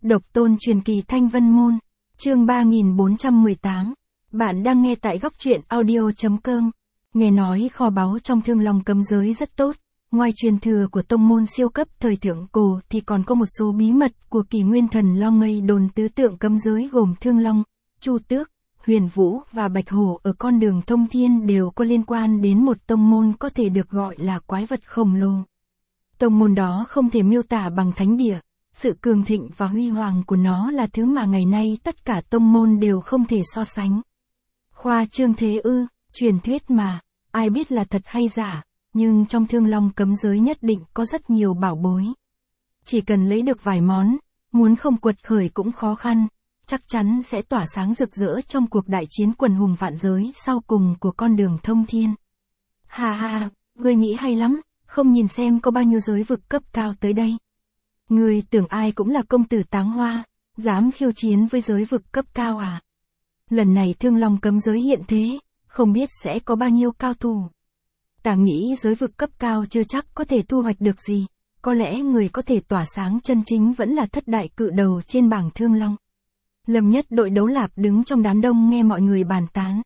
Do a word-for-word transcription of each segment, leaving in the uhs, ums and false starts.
Độc tôn truyền kỳ Thanh Vân Môn, chương ba nghìn bốn trăm mười tám. Bạn đang nghe tại góc truyện audio chấm com. Nghe nói kho báu trong Thương Long cấm giới rất tốt, ngoài truyền thừa của tông môn siêu cấp thời thượng cổ thì còn có một số bí mật của Kỷ Nguyên Thần Long ngây đồn tứ tượng cấm giới gồm Thương Long, Chu Tước, Huyền Vũ và Bạch Hổ ở con đường thông thiên đều có liên quan đến một tông môn có thể được gọi là quái vật khổng lồ. Tông môn đó không thể miêu tả bằng thánh địa. Sự cường thịnh và huy hoàng của nó là thứ mà ngày nay tất cả tông môn đều không thể so sánh. Khoa trương thế ư, truyền thuyết mà, ai biết là thật hay giả, nhưng trong Thương Long cấm giới nhất định có rất nhiều bảo bối. Chỉ cần lấy được vài món, muốn không quật khởi cũng khó khăn, chắc chắn sẽ tỏa sáng rực rỡ trong cuộc đại chiến quần hùng vạn giới sau cùng của con đường thông thiên. Hà hà, ngươi nghĩ hay lắm, không nhìn xem có bao nhiêu giới vực cấp cao tới đây. Ngươi tưởng ai cũng là công tử táng hoa, dám khiêu chiến với giới vực cấp cao à? Lần này Thương Long cấm giới hiện thế, không biết sẽ có bao nhiêu cao thủ. Ta nghĩ giới vực cấp cao chưa chắc có thể thu hoạch được gì, có lẽ người có thể tỏa sáng chân chính vẫn là thất đại cự đầu trên bảng Thương Long. Lâm Nhất đội đấu lạp đứng trong đám đông nghe mọi người bàn tán.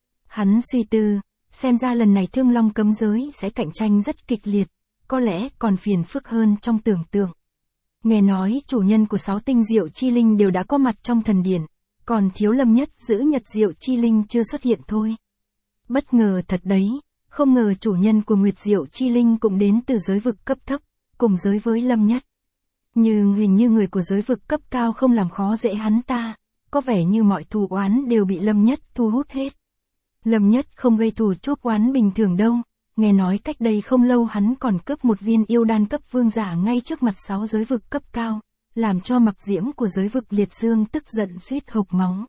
Hắn suy tư, xem ra lần này Thương Long cấm giới sẽ cạnh tranh rất kịch liệt, có lẽ còn phiền phức hơn trong tưởng tượng. Nghe nói chủ nhân của sáu tinh diệu chi linh đều đã có mặt trong thần điển, còn thiếu Lâm Nhất giữ nhật diệu chi linh chưa xuất hiện thôi. Bất ngờ thật đấy, không ngờ chủ nhân của nguyệt diệu chi linh cũng đến từ giới vực cấp thấp, cùng giới với Lâm Nhất. Nhưng hình như người của giới vực cấp cao không làm khó dễ hắn ta, có vẻ như mọi thù oán đều bị Lâm Nhất thu hút hết. Lâm Nhất không gây thù chuốc oán bình thường đâu. Nghe nói cách đây không lâu hắn còn cướp một viên yêu đan cấp vương giả ngay trước mặt sáu giới vực cấp cao, làm cho Mặc Diễm của giới vực liệt dương tức giận suýt hộc máu.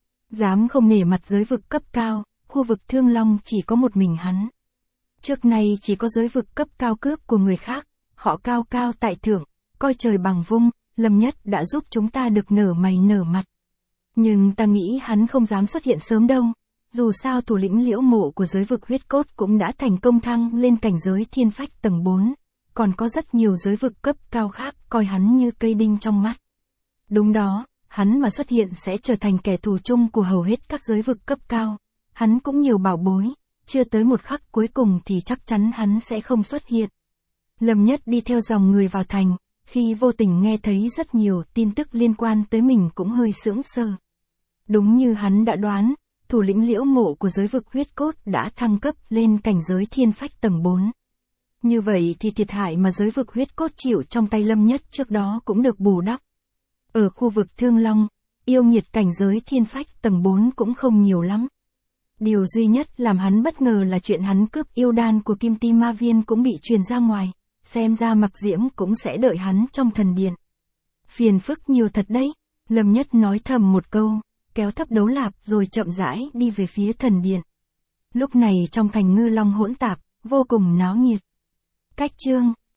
Dám không nể mặt giới vực cấp cao, khu vực Thương Long chỉ có một mình hắn. Trước nay chỉ có giới vực cấp cao cướp của người khác, họ cao cao tại thượng, coi trời bằng vung, Lâm Nhất đã giúp chúng ta được nở mày nở mặt. Nhưng ta nghĩ hắn không dám xuất hiện sớm đâu. Dù sao thủ lĩnh Liễu Mộ của giới vực huyết cốt cũng đã thành công thăng lên cảnh giới thiên phách tầng bốn, còn có rất nhiều giới vực cấp cao khác coi hắn như cây đinh trong mắt. Đúng đó, hắn mà xuất hiện sẽ trở thành kẻ thù chung của hầu hết các giới vực cấp cao. Hắn cũng nhiều bảo bối, chưa tới một khắc cuối cùng thì chắc chắn hắn sẽ không xuất hiện. Lâm Nhất đi theo dòng người vào thành, khi vô tình nghe thấy rất nhiều tin tức liên quan tới mình cũng hơi sững sờ. Đúng như hắn đã đoán, thủ lĩnh Liễu Mộ của giới vực huyết cốt đã thăng cấp lên cảnh giới thiên phách tầng bốn. Như vậy thì thiệt hại mà giới vực huyết cốt chịu trong tay Lâm Nhất trước đó cũng được bù đắp. Ở khu vực Thương Long, yêu nghiệt cảnh giới thiên phách tầng bốn cũng không nhiều lắm. Điều duy nhất làm hắn bất ngờ là chuyện hắn cướp yêu đan của Kim Ti Ma Viên cũng bị truyền ra ngoài, xem ra Mặc Diễm cũng sẽ đợi hắn trong thần điện. Phiền phức nhiều thật đấy, Lâm Nhất nói thầm một câu, kéo thấp đấu lạp rồi chậm rãi đi về phía thần điện. Lúc này trong thành Ngư Long hỗn tạp, vô cùng náo nhiệt. Cách chương